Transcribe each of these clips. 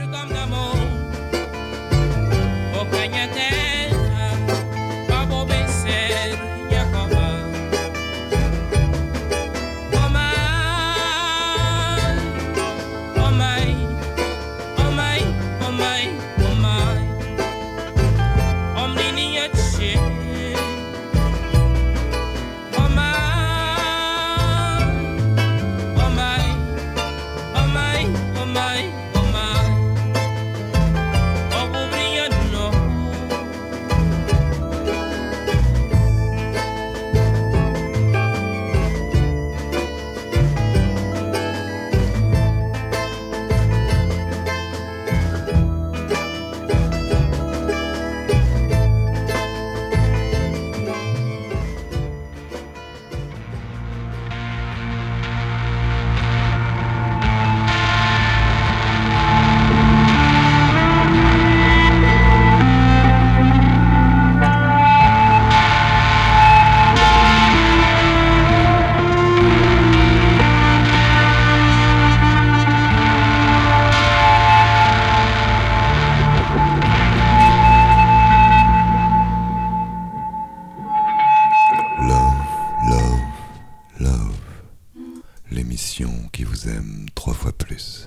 Qui vous aime 3 fois plus.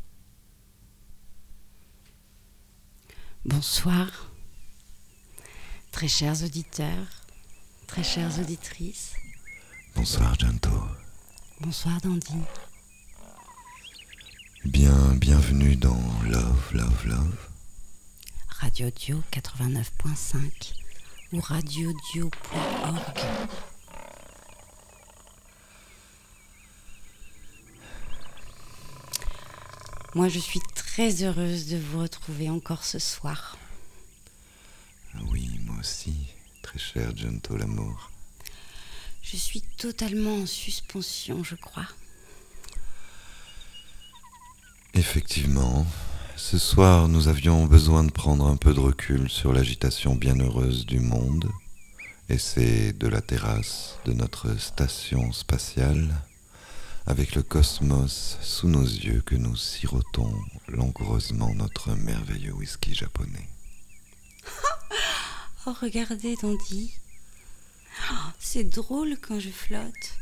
Bonsoir, très chers auditeurs, très chères auditrices. Bonsoir Gento. Bonsoir Dandy. Bienvenue dans Love, Love, Love. Radio Dio 89.5 ou radiodio.org. Moi, je suis très heureuse de vous retrouver encore ce soir. Oui, moi aussi, très cher Gento l'amour. Je suis totalement en suspension, je crois. Effectivement, ce soir, nous avions besoin de prendre un peu de recul sur l'agitation bienheureuse du monde, et c'est de la terrasse de notre station spatiale, avec le cosmos sous nos yeux, que nous sirotons langoureusement notre merveilleux whisky japonais. Oh, regardez, Dandy. Oh, c'est drôle quand je flotte.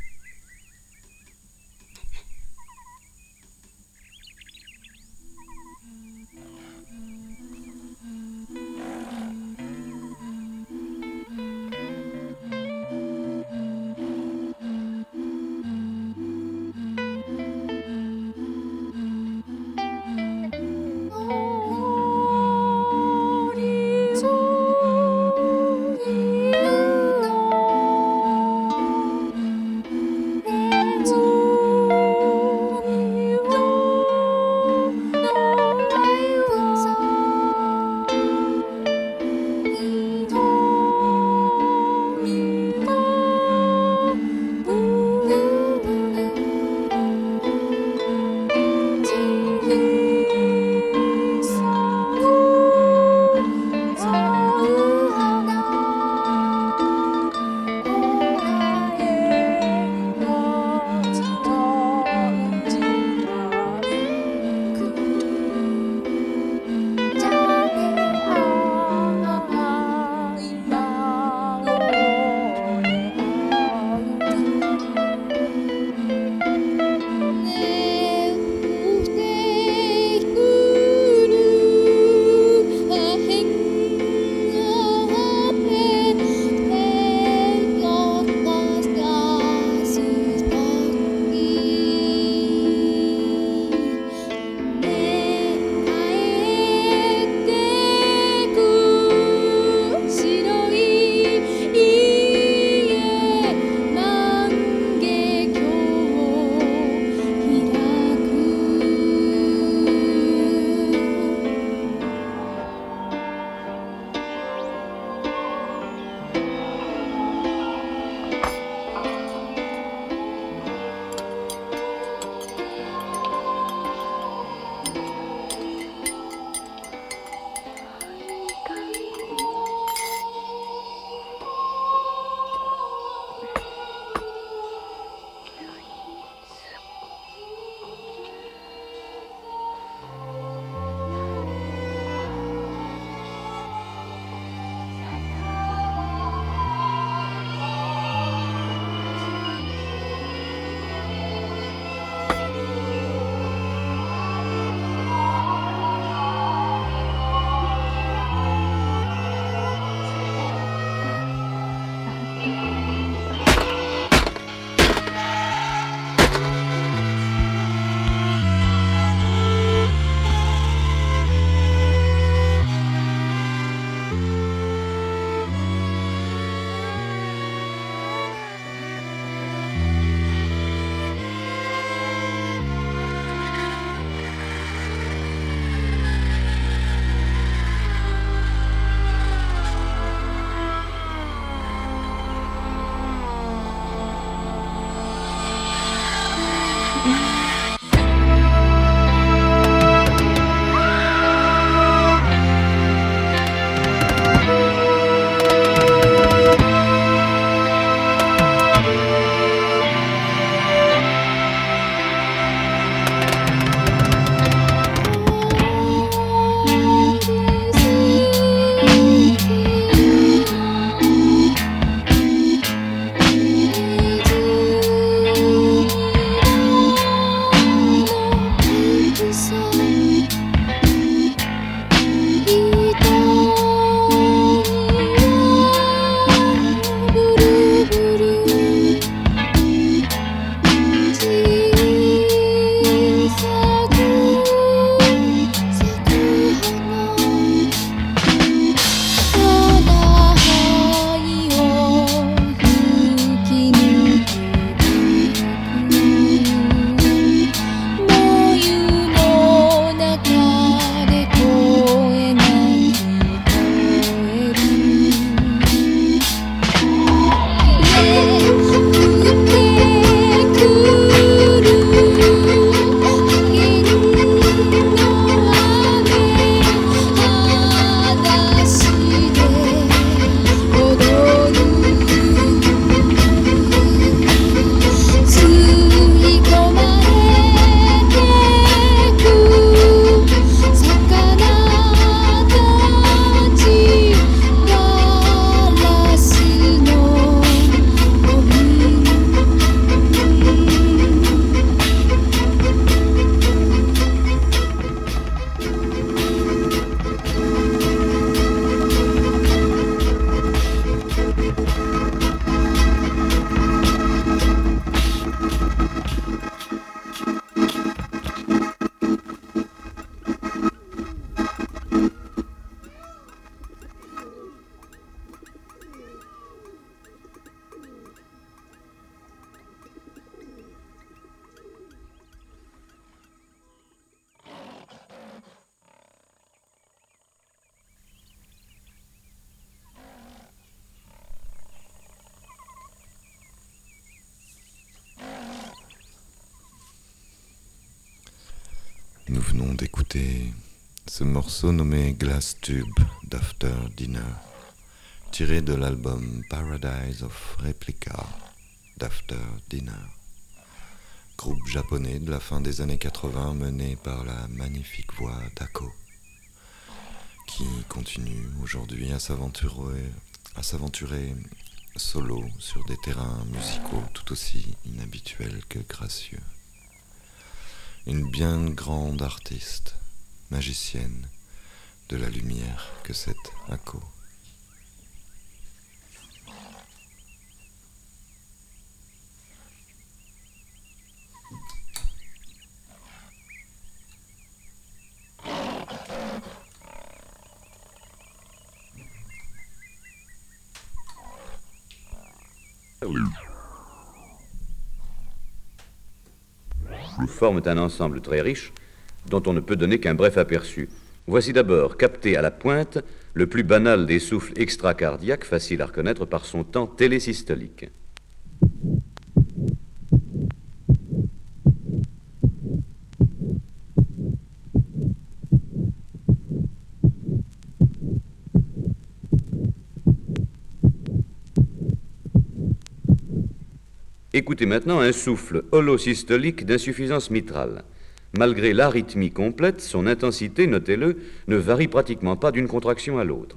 Nous venons d'écouter ce morceau nommé Glass Tube d'After Dinner, tiré de l'album Paradise of Replica d'After Dinner, groupe japonais de la fin des années 80 mené par la magnifique voix d'Ako, qui continue aujourd'hui à s'aventurer solo sur des terrains musicaux tout aussi inhabituels que gracieux. Une bien grande artiste, magicienne de la lumière que cette Ako. Forment un ensemble très riche dont on ne peut donner qu'un bref aperçu. Voici d'abord, capté à la pointe, le plus banal des souffles extracardiaques, facile à reconnaître par son temps télésystolique. Écoutez maintenant un souffle holosystolique d'insuffisance mitrale. Malgré l'arythmie complète, son intensité, notez-le, ne varie pratiquement pas d'une contraction à l'autre.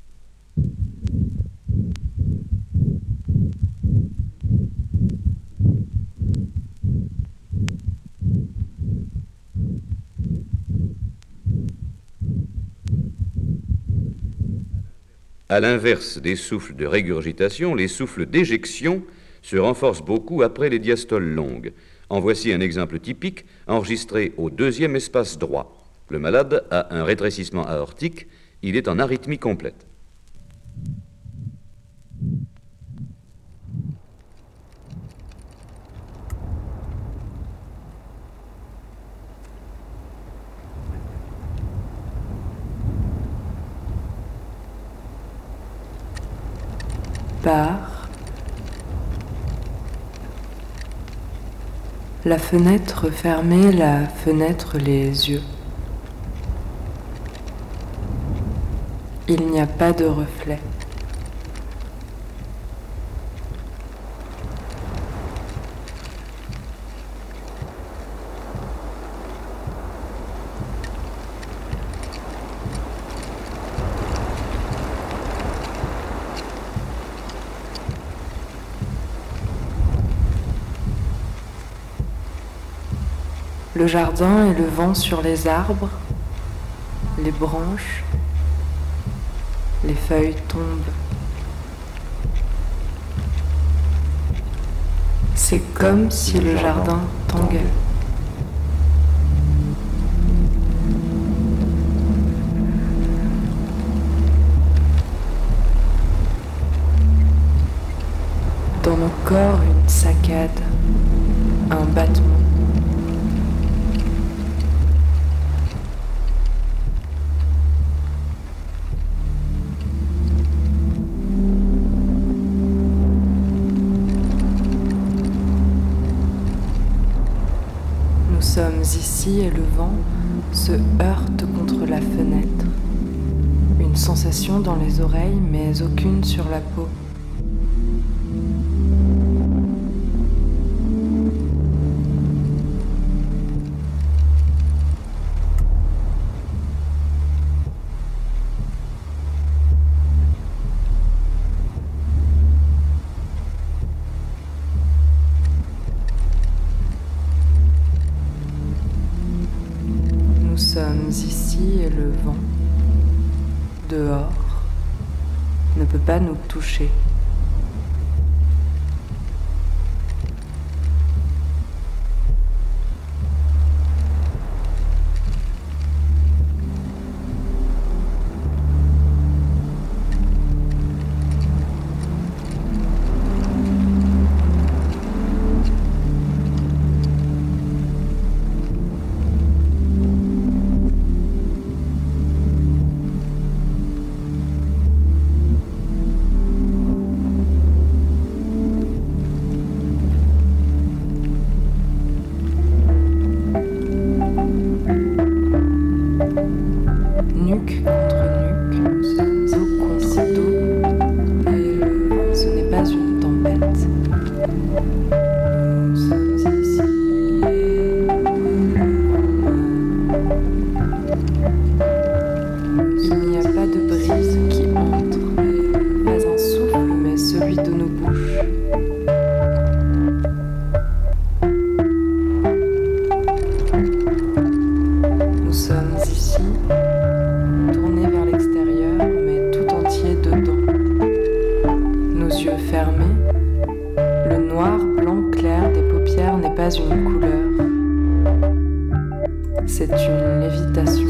À l'inverse des souffles de régurgitation, les souffles d'éjection se renforcent beaucoup après les diastoles longues. En voici un exemple typique enregistré au deuxième espace droit. Le malade a un rétrécissement aortique, il est en arythmie complète. Par la fenêtre fermée, la fenêtre les yeux. Il n'y a pas de reflet. Le jardin et le vent sur les arbres, les branches, les feuilles tombent. C'est comme si le jardin tanguait. Dans nos corps, une saccade, un battement. Nous sommes ici et le vent se heurte contre la fenêtre. Une sensation dans les oreilles, mais aucune sur la peau. Nous sommes ici et le vent, dehors, ne peut pas nous toucher. Nuque contre nuque, dos contre dos, et ce n'est pas une tempête. Nous sommes ici. Il n'y a pas de brise qui entre, pas un souffle, mais celui de nos bouches. Nous sommes ici, tournés vers l'extérieur, mais tout entier dedans. Nos yeux fermés, le noir blanc clair des paupières n'est pas une couleur. C'est une lévitation.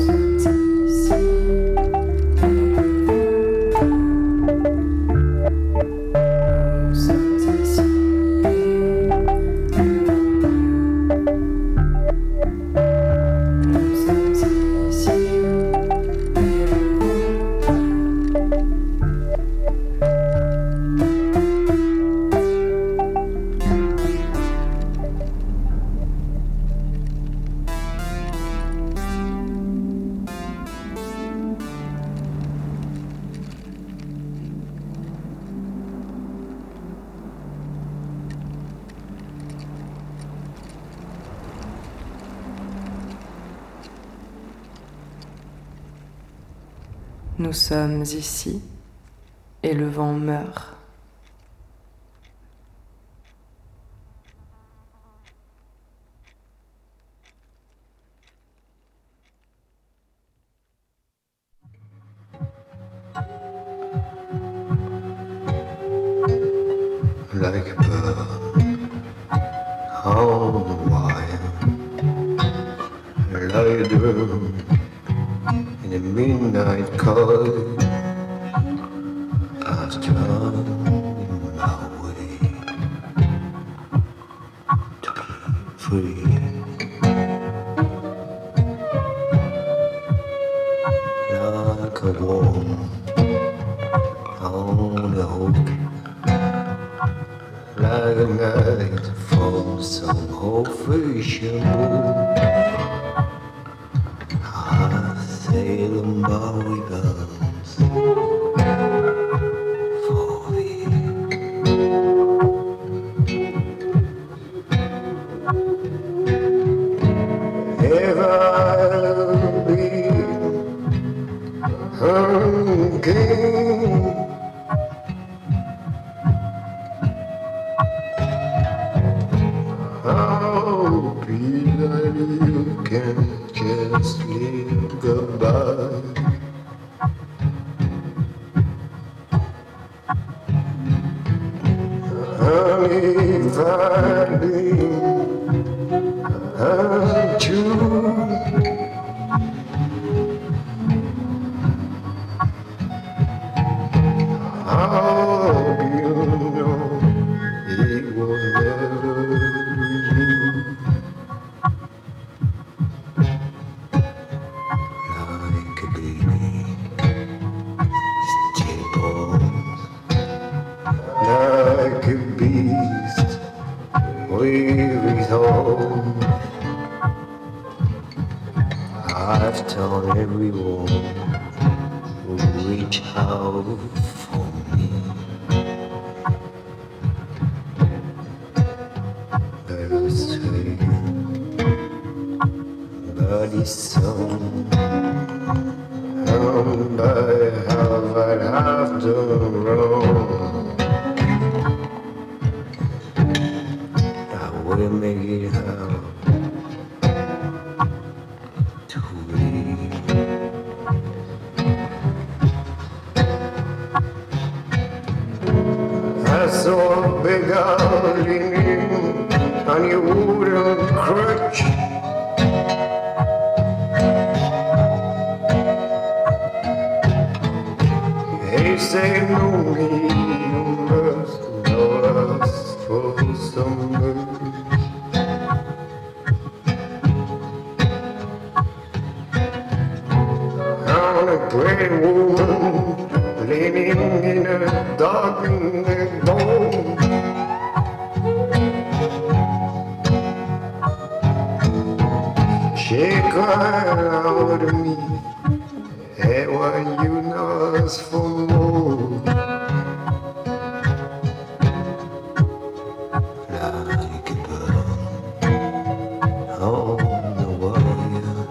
Nous sommes ici. Nous sommes ici. Nous sommes ici et le vent meurt. Like a bird on the wire, like a drum in the midnight cold. I've strung my way to be free. Like a worm on the hook, like a night from some old fishing boat. I sail on Maui guns for thee. Have I been again? I'll be like you. sweetly goodbye. Honey, finding untrue. How do you know it will never be? Like a baby, stillborn, like a beast with his own. I've told everyone who reach out for me, but I say, but it's so. I have done wrong. I will make it out to be. I saw a big owl leaning on your wooden crutch. They say no me, you must know us for some much. On a pretty woman leaning in a darkened boat. She cried out to me, hey, what you know us for more. Like a bird on the wire,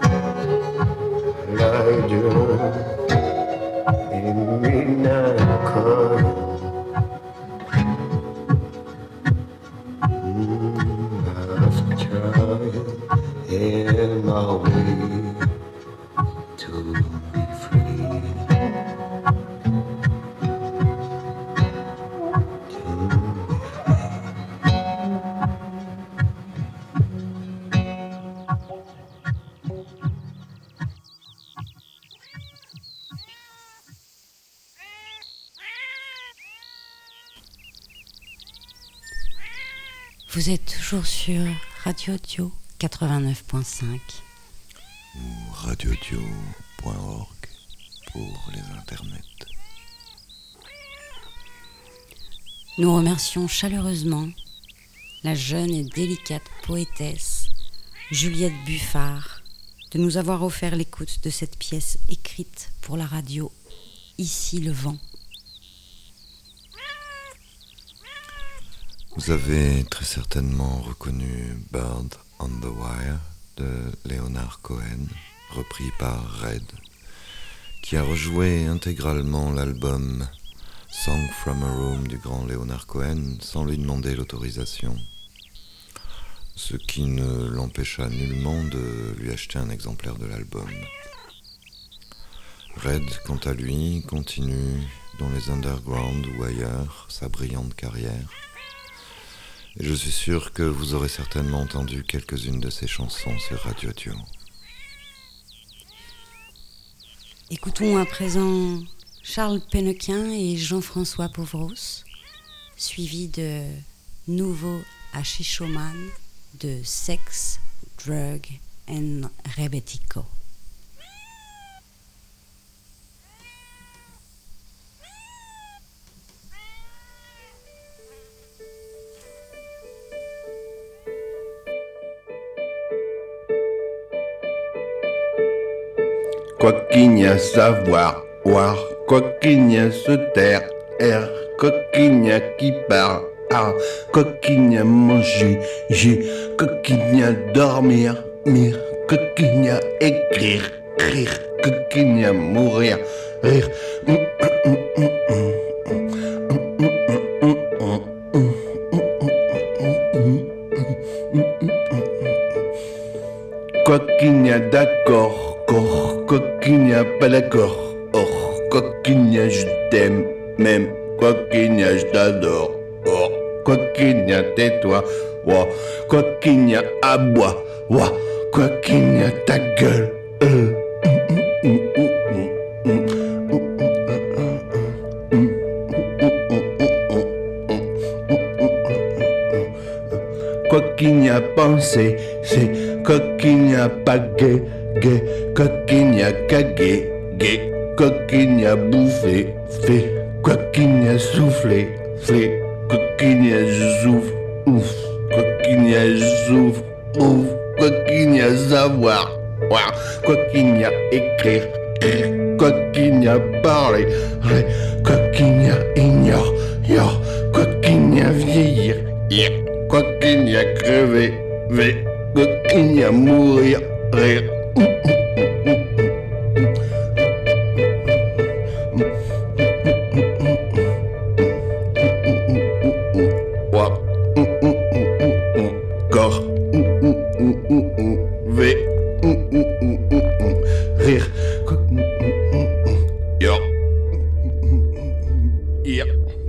like you in midnight calm. I've tried in my way to be free. Vous êtes toujours sur Radio Dio 89.5 ou radiodio.org pour les internets. Nous remercions chaleureusement la jeune et délicate poétesse Juliette Buffard de nous avoir offert l'écoute de cette pièce écrite pour la radio Ici le vent. Vous avez très certainement reconnu Bird on the Wire de Leonard Cohen, repris par Red, qui a rejoué intégralement l'album Song from a Room du grand Leonard Cohen sans lui demander l'autorisation, ce qui ne l'empêcha nullement de lui acheter un exemplaire de l'album. Red, quant à lui, continue dans les underground ou ailleurs sa brillante carrière. Et je suis sûr que vous aurez certainement entendu quelques-unes de ses chansons sur Radio Dio. Écoutons à présent Charles Pennequin et Jean-François Pauvros, suivi de Nouveau Hashishoman de Sex, Drug and Rebetico. Quoi qu'il n'y a savoir, voir, quoi qu'il n'y a se taire, quoi qu'il n'y a qui part, quoi qu'il n'y a manger, quoi qu'il n'y a dormir, quoi qu'il n'y a écrire, quoi qu'il n'y a mourir, rire. Quoi qu'il n'y a d'accord, coquigna, pas d'accord. Oh, coquigna, je t'aime, même. Coquigna, je t'adore. Oh, coquigna, tais-toi. Oh, coquigna, aboie. Oh, coquigna, ta gueule. Coquigna pensé, c'est coquigna pas gay, gay, coquigna cagué, gay, coquigna bouffé, fait, coquigna soufflé, fait, coquigna souffle, ouf, coquigna souffle, ouf, coquigna savoir, ouah, coquigna écrire, coquigna parler, coquigna ignore, yor, coquigna vieillir, yeah. Coquigna crever, coquigna mourir, rire. Corps, rire. Yo. Yeah.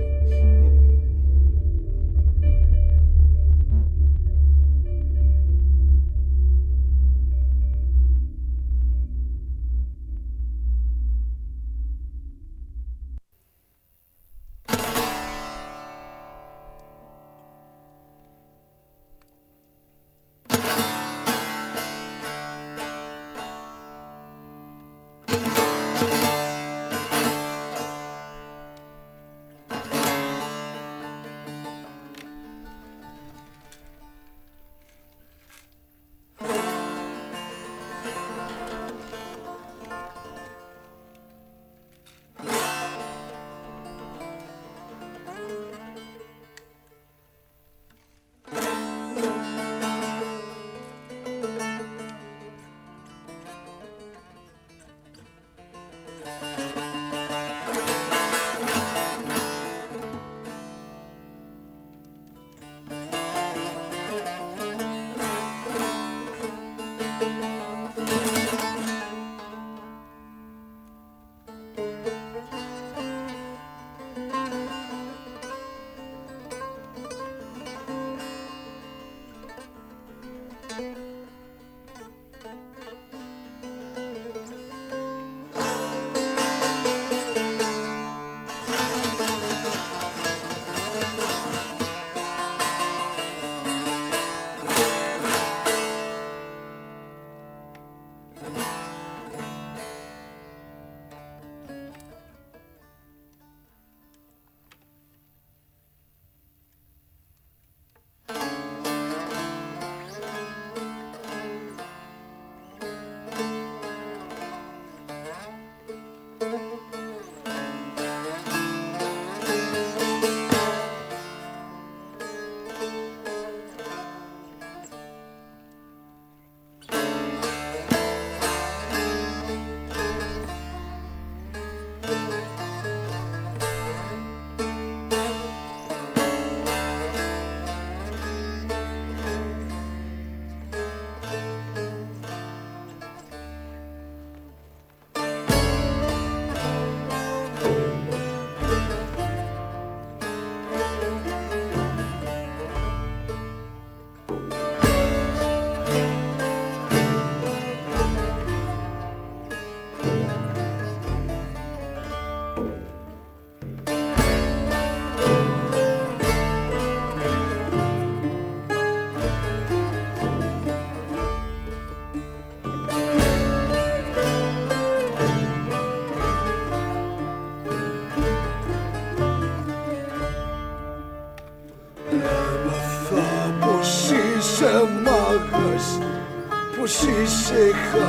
πως είσαι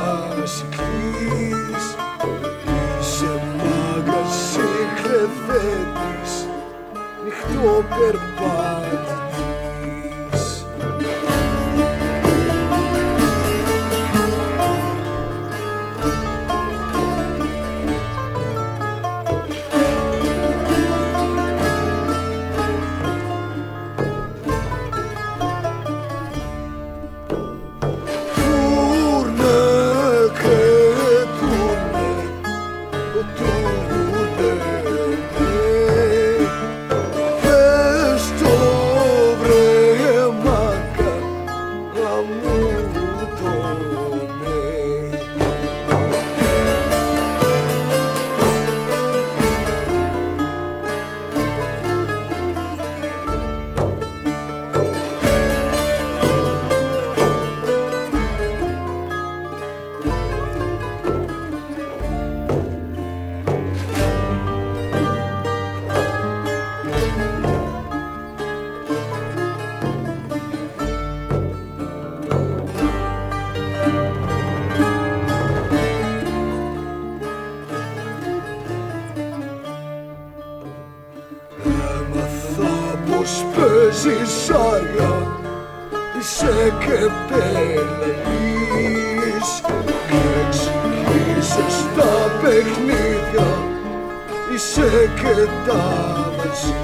χασικλής, είσαι μάγκας, είσαι κλεφέτης, νυχτοπερπάτητης. Τούρνε και τούρνε ζυγάρια είσαι και πελαγείς και εξηγήσεις τα παιχνίδια είσαι και τα μαζείς.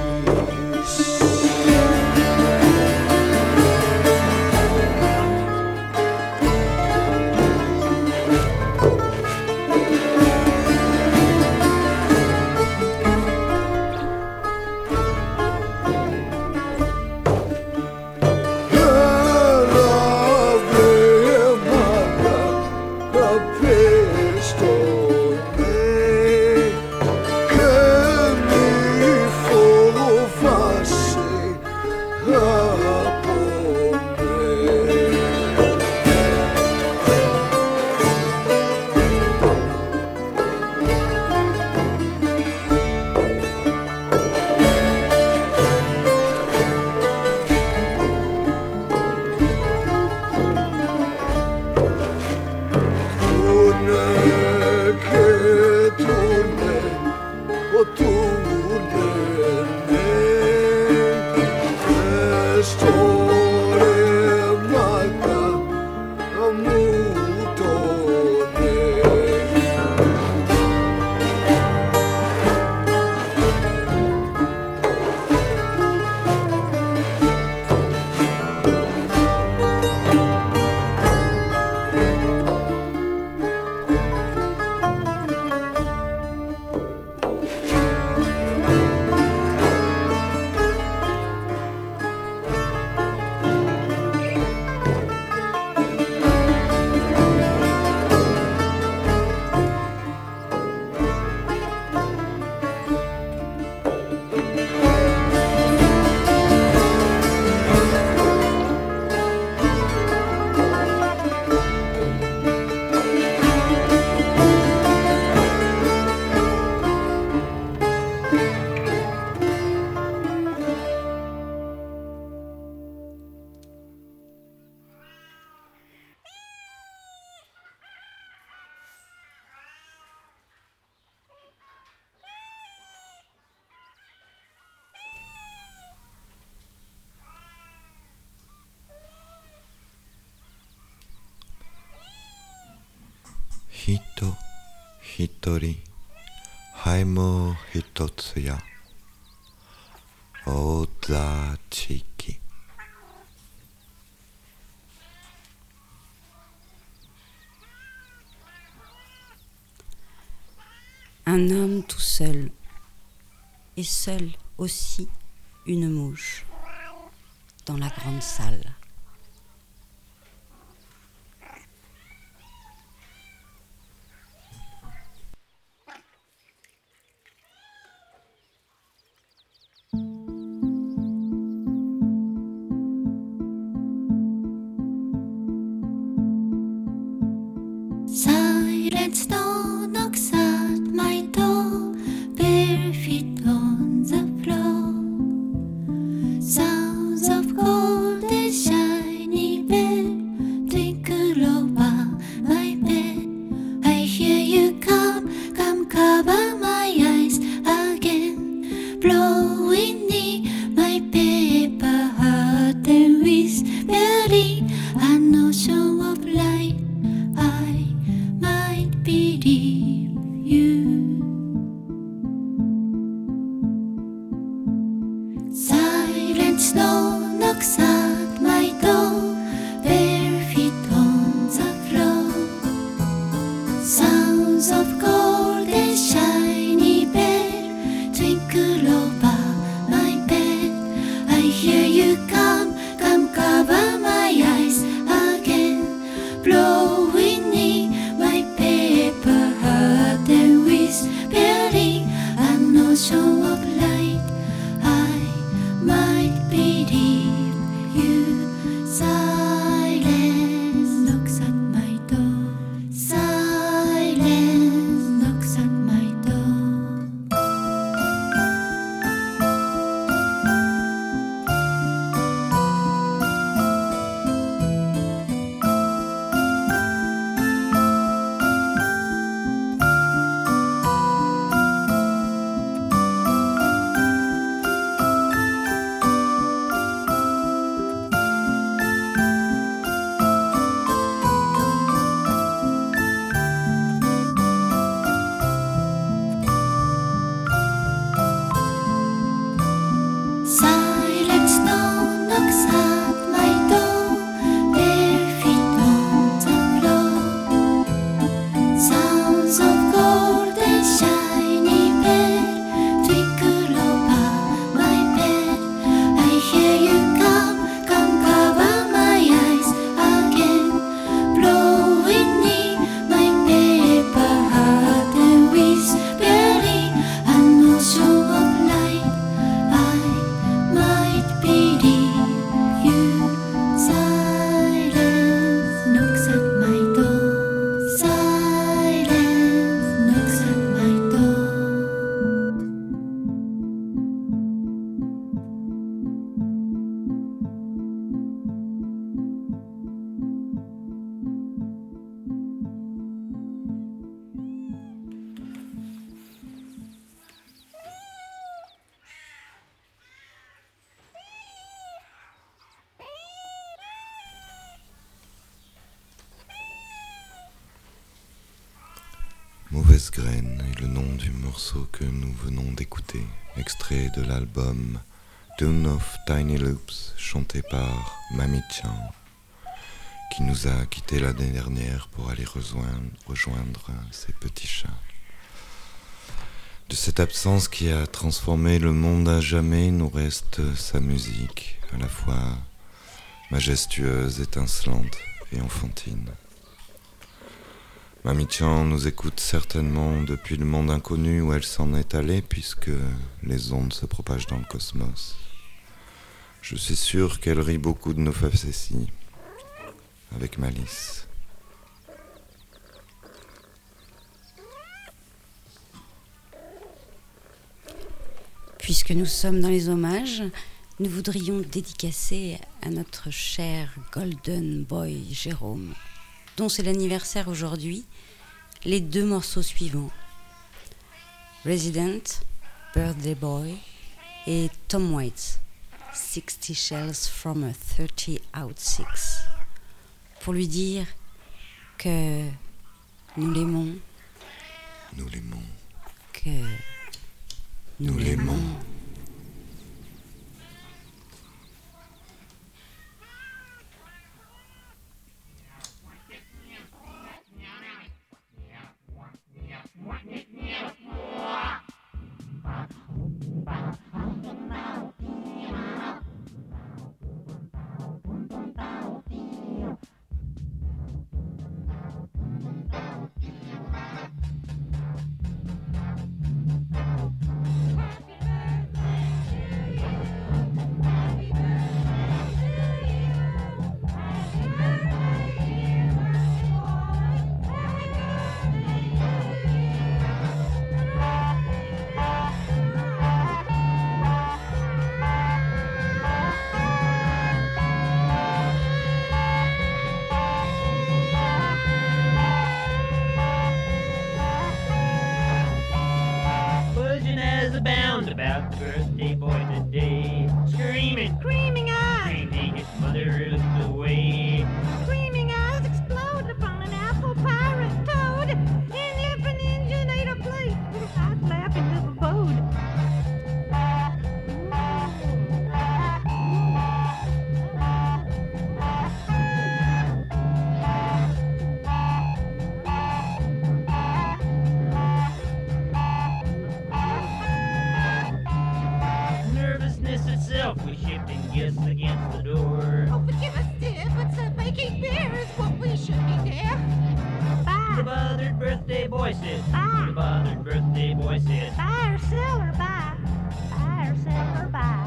Hito, hitori, haimo hitotsuya, oza chiki. Un homme tout seul, et seul aussi une mouche, dans la grande salle. Silence no knocks at my door, bare feet on the floor. Sounds of gold and shiny bell twinkle over my bed. I hear you come, come cover my eyes again, blowing in my paper heart and whispering an ocean of light. I might believe you. Silent snow knocks at my door, bare feet on the floor. Sounds of gold and shiny bell twinkle over my bed. I hear you come, come cover my eyes again, blowing in my paper. Mauvaise graine est le nom du morceau que nous venons d'écouter, extrait de l'album Tune of Tiny Loops, chanté par Mami Chan, qui nous a quittés l'année dernière pour aller rejoindre ses petits chats. De cette absence qui a transformé le monde à jamais, nous reste sa musique, à la fois majestueuse, étincelante et enfantine. Mami Chan nous écoute certainement depuis le monde inconnu où elle s'en est allée, puisque les ondes se propagent dans le cosmos. Je suis sûr qu'elle rit beaucoup de nos facéties, avec malice. Puisque nous sommes dans les hommages, nous voudrions dédicacer à notre cher Golden Boy Jérôme, dont c'est l'anniversaire aujourd'hui, les 2 morceaux suivants. Resident, Birthday Boy et Tom Waits, 60 Shells from a 30-06, pour lui dire que nous l'aimons, Nous l'aimons, que nous l'aimons. About the birthday boy today, screaming eyes, changing his mother looked away. Screaming eyes explode upon an apple pirate toad, and if an engine ate a plate with a hot laughing little boat. We shipped and guests against the door. Oh, forgive us, dear, but making beer is what we should be, dear. Bye. The bothered birthday boy said. Bye. The bothered birthday boy said. Buy or sell or buy. Buy or sell or buy.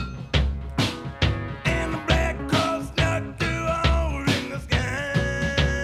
And the black cross snuck through a hole in the sky.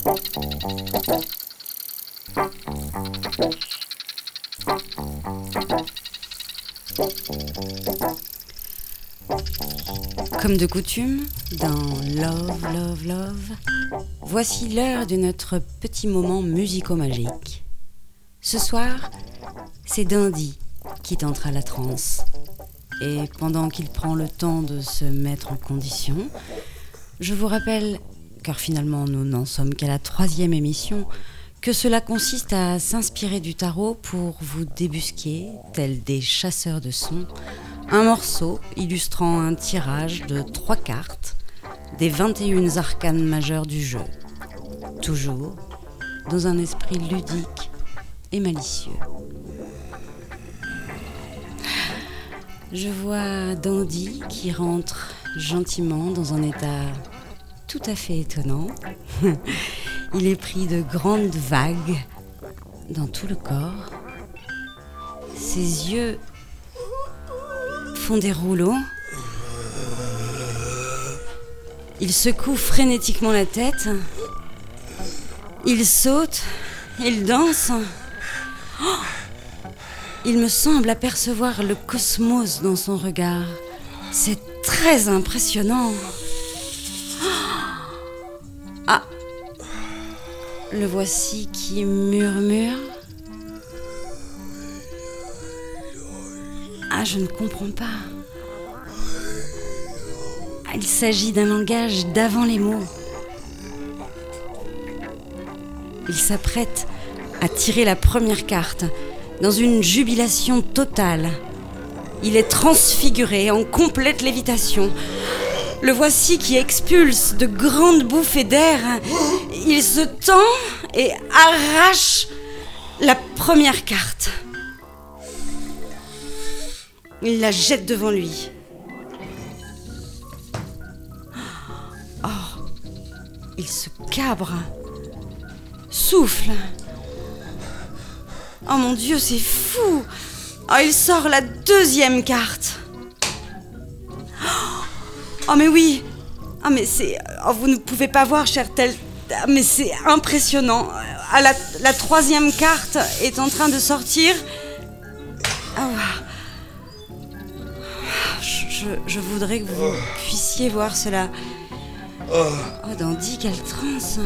Comme de coutume, dans Love, Love, Love, voici l'heure de notre petit moment musico-magique. Ce soir, c'est Dandy qui tentera la transe. Et pendant qu'il prend le temps de se mettre en condition, je vous rappelle, car finalement nous n'en sommes qu'à la 3e émission, que cela consiste à s'inspirer du tarot pour vous débusquer, tels des chasseurs de sons, un morceau illustrant un tirage de 3 cartes des 21 arcanes majeures du jeu. Toujours dans un esprit ludique et malicieux. Je vois Dandy qui rentre gentiment dans un état tout à fait étonnant. Il est pris de grandes vagues dans tout le corps. Ses yeux font des rouleaux. Il secoue frénétiquement la tête. Il saute. Il danse. Oh, il me semble apercevoir le cosmos dans son regard. C'est très impressionnant. Ah, le voici qui murmure. Ah, je ne comprends pas. Il s'agit d'un langage d'avant les mots. Il s'apprête à tirer la première carte dans une jubilation totale. Il est transfiguré en complète lévitation. Le voici qui expulse de grandes bouffées d'air. Il se tend et arrache la première carte. Il la jette devant lui. Oh, il se cabre, souffle. Oh mon Dieu, c'est fou! Oh, il sort la 2e carte. Oh mais oui! Oh mais c'est... Oh, vous ne pouvez pas voir, cher tel... Mais c'est impressionnant. La 3e carte est en train de sortir. Oh. Je voudrais que vous puissiez voir cela. Oh, Dandy, quelle transe!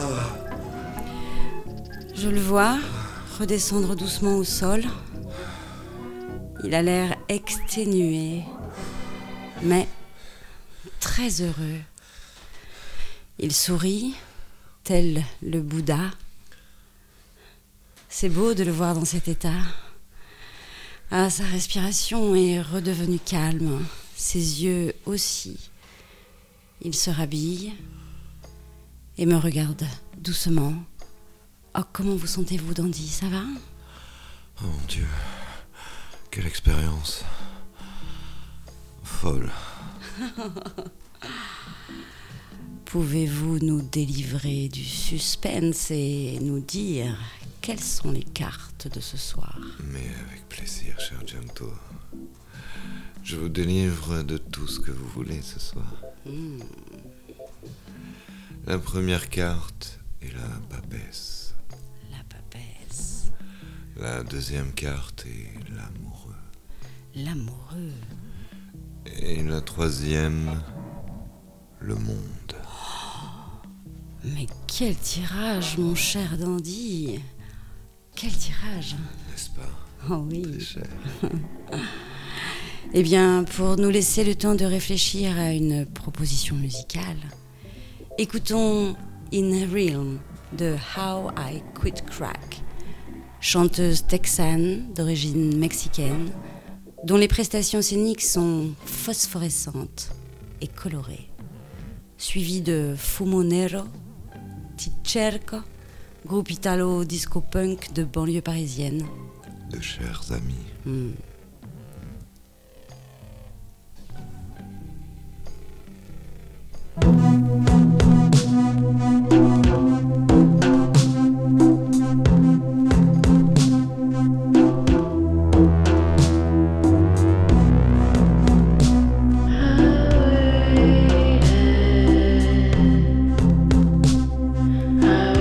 Je le vois redescendre doucement au sol. Il a l'air exténué, mais très heureux. Il sourit, tel le Bouddha. C'est beau de le voir dans cet état. Ah, sa respiration est redevenue calme, ses yeux aussi. Il se rhabille et me regarde doucement. Oh, comment vous sentez-vous, Dandy? Ça va? Oh mon Dieu, quelle expérience folle. Pouvez-vous nous délivrer du suspense et nous dire quelles sont les cartes de ce soir? Mais avec plaisir, cher Gianto. Je vous délivre de tout ce que vous voulez ce soir. La première carte est la papesse. La papesse. La 2e carte est l'amoureux. L'amoureux. Et la 3e, le monde. Mais quel tirage, mon cher Dandy! Quel tirage! N'est-ce pas? Oh oui. C'est cher. Eh bien, pour nous laisser le temps de réfléchir à une proposition musicale, écoutons In a Realm de How I Quit Crack, chanteuse texane d'origine mexicaine, dont les prestations scéniques sont phosphorescentes et colorées, suivie de Fumo Nero, Ti Cerco, groupe italo-disco-punk de banlieue parisienne. De chers amis. I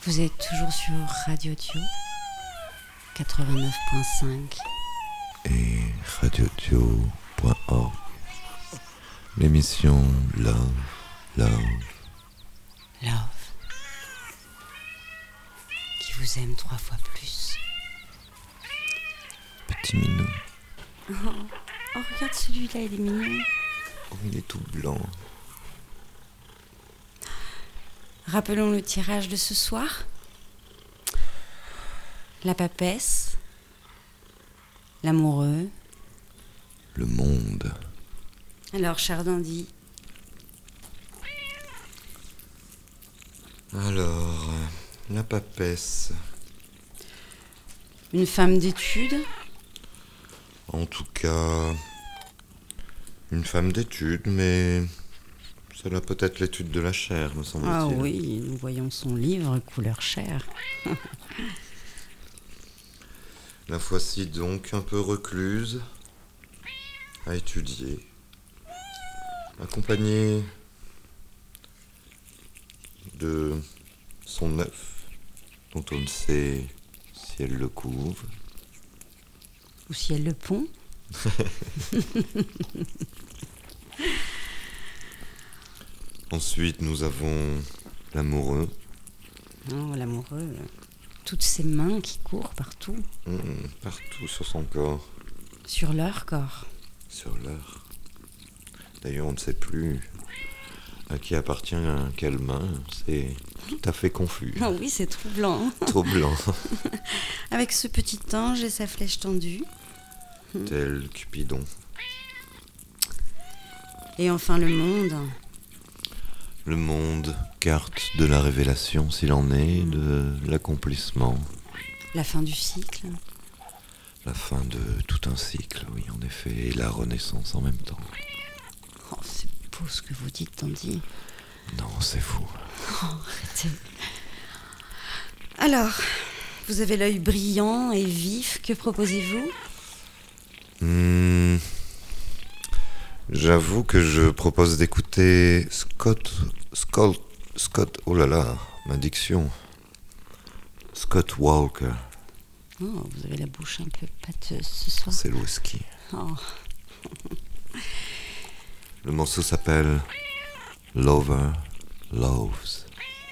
Vous êtes toujours sur Radio Dio 89.5 et radiodio.org. L'émission Love, Love, Love, qui vous aime 3 fois plus. Petit minou. Oh, regarde celui-là, il est mignon. Oh, il est tout blanc. Rappelons le tirage de ce soir. La papesse, l'amoureux. Le monde. Alors, cher Dandy. Alors, la papesse. Une femme d'études. En tout cas, une femme d'études, mais cela peut être l'étude de la chair, me semble-t-il. Ah oui, nous voyons son livre couleur chair. La voici donc un peu recluse, à étudier, accompagnée de son œuf, dont on ne sait si elle le couve. Ou si elle le pond. Ensuite, nous avons l'amoureux. Oh, l'amoureux. Toutes ces mains qui courent partout. Partout sur son corps. Sur leur corps. Sur leur. D'ailleurs, on ne sait plus à qui appartient quelle main. C'est tout à fait confus. Ah oui, c'est troublant. Troublant. Avec ce petit ange et sa flèche tendue. Tel Cupidon. Et enfin le monde. Le monde, carte de la révélation, s'il en est, de l'accomplissement. La fin du cycle. La fin de tout un cycle, oui, en effet, et la renaissance en même temps. Oh, c'est beau ce que vous dites, Tandy. Non, c'est fou. Oh, arrêtez. Alors, vous avez l'œil brillant et vif, que proposez-vous ? J'avoue que je propose d'écouter Scott, oh là là, ma diction. Scott Walker. Oh, vous avez la bouche un peu pâteuse ce soir. C'est le whisky. Oh. Le morceau s'appelle Lover Loves.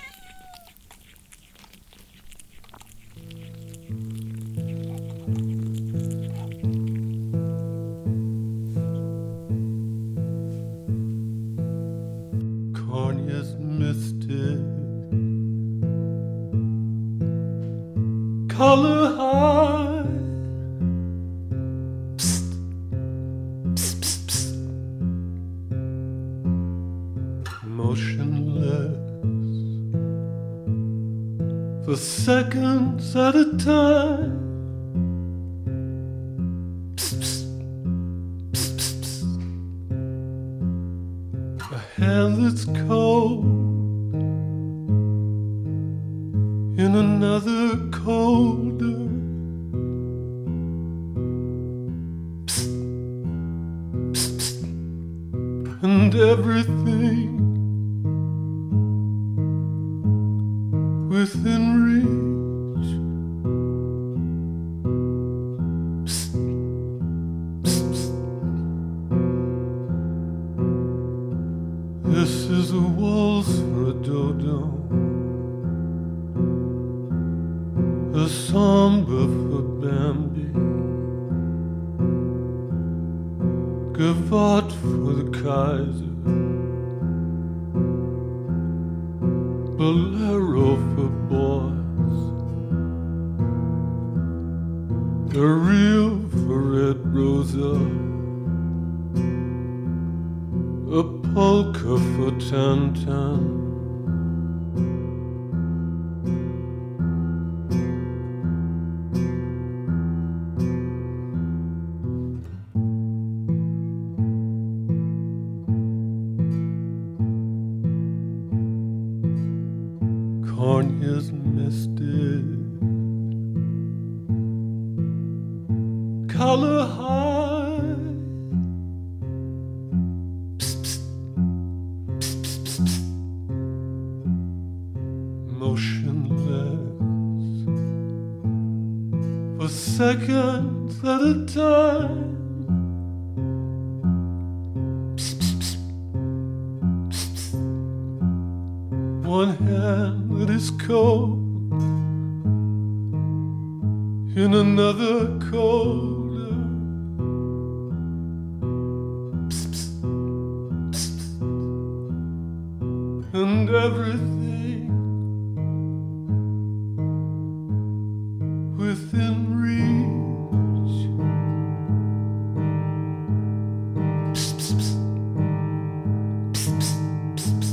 Cornea's misted, color high. Psst, psst, psst, psst. Motionless for seconds at a time. Psst, psst, psst, psst, psst. A hand that's cold in another colder. Psst, psst, psst. And everything within reach. Psst, psst, psst. This is a waltz for a dodo, a samba for Bambi, gavotte for the Kaiser, bolero for boys, a reel for Red Rosa, a polka for Tan-Tan. Cornea's misted, color high. Psst, psst, psst, psst, psst, psst. Motionless seconds at a time. One hand that is cold, in another colder. Psst, psst, psst, psst. And everything within reach. Psst, psst, psst. Psst, psst, psst, psst.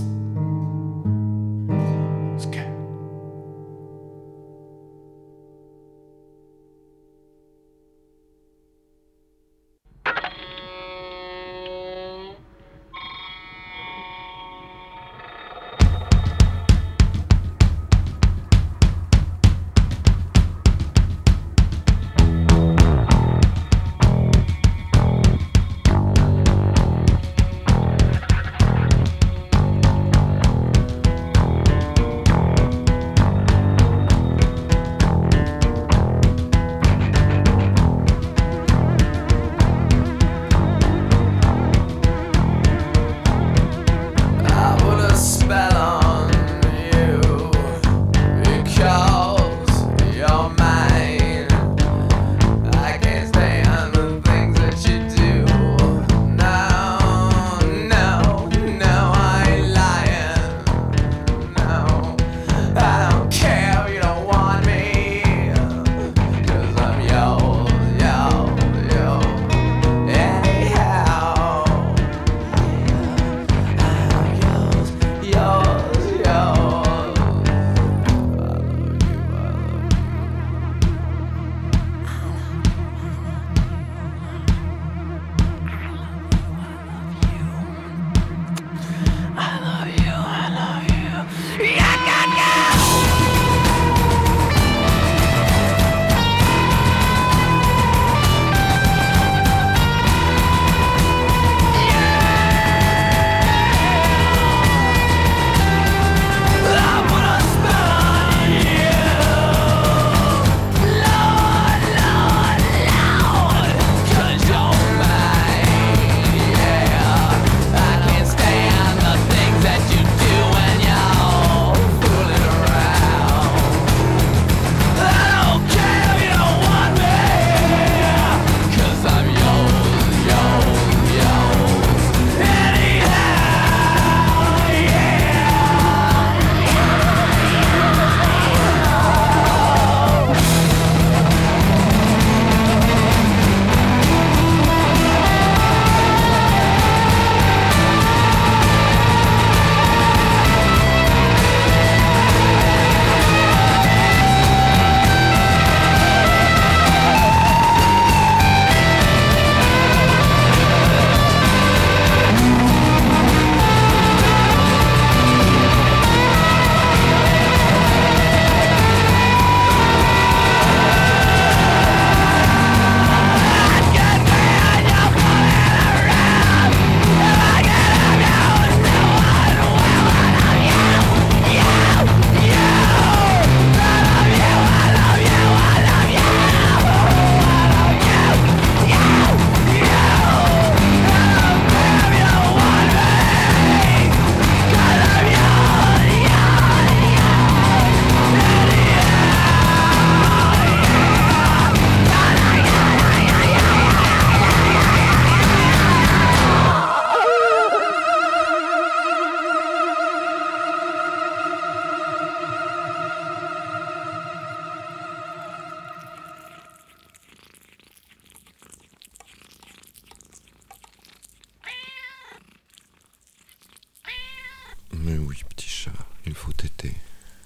Mais oui, petit chat, il faut téter.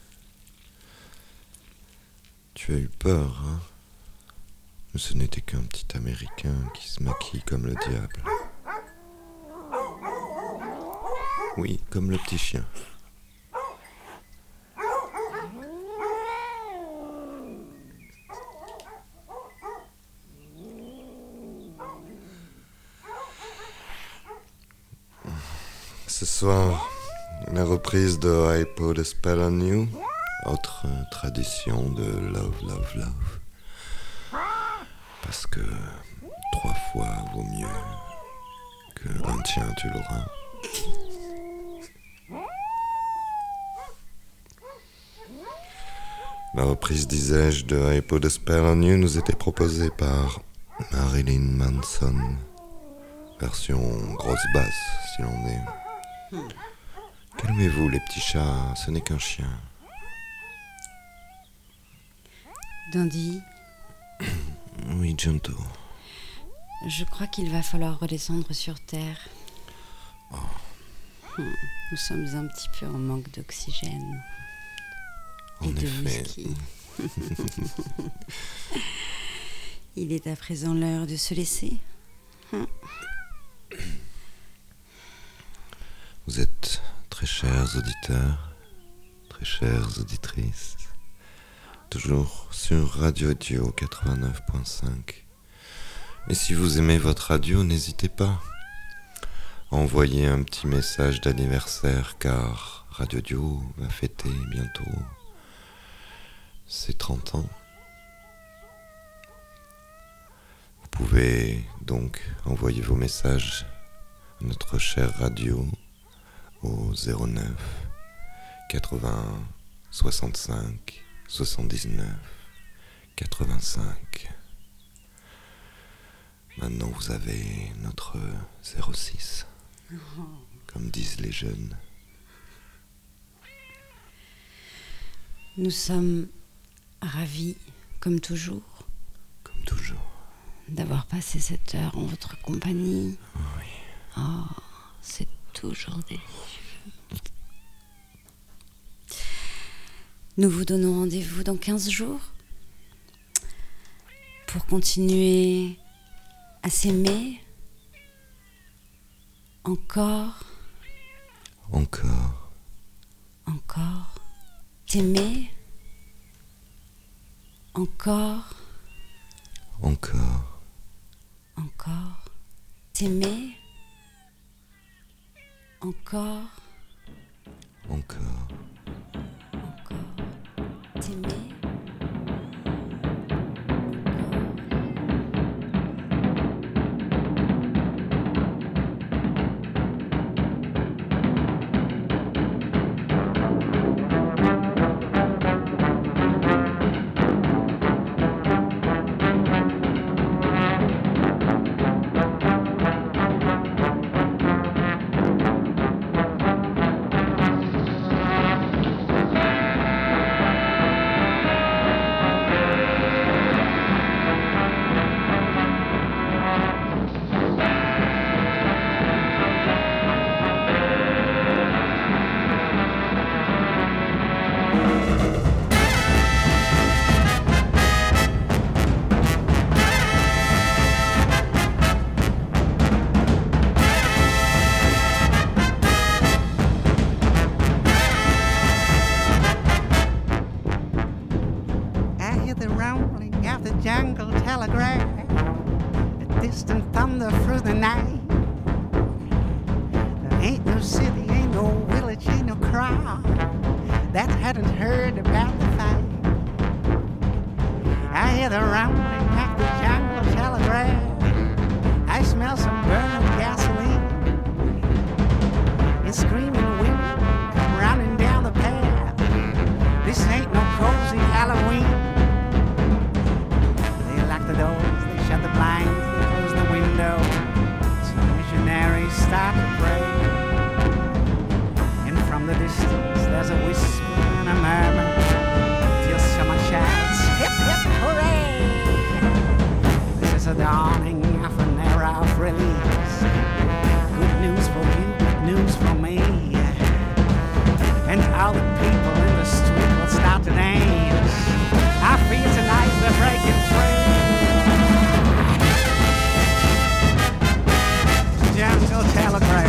Tu as eu peur, hein? Mais ce n'était qu'un petit Américain qui se maquille comme le diable. Oui, comme le petit chien. Ce soir, la reprise de I Put a Spell on You, autre tradition de Love, Love, Love. Parce que 3 fois vaut mieux qu'un tien tu l'auras. La reprise, disais-je, de I Put a Spell on You nous était proposée par Marilyn Manson. Version grosse basse, si l'on est. Calmez-vous, les petits chats, ce n'est qu'un chien. Dandy. Oui, Junto. Je crois qu'il va falloir redescendre sur Terre. Nous sommes un petit peu en manque d'oxygène. En de effet. whisky. Il est à présent l'heure de se laisser. Vous êtes très chers auditeurs, très chères auditrices, toujours sur Radio Dio 89.5. Et si vous aimez votre radio, n'hésitez pas à envoyer un petit message d'anniversaire, car Radio Dio va fêter bientôt ses 30 ans. Vous pouvez donc envoyer vos messages à notre chère radio au 09 80 65 79 85. Maintenant vous avez notre 06, comme disent les jeunes. Nous sommes ravis, comme toujours, d'avoir passé cette heure en votre compagnie. Oui. Oh, c'est toujours délicieux. Nous vous donnons rendez-vous dans 15 jours pour continuer à s'aimer encore, s'aimer encore, s'aimer encore, s'aimer. Telegram.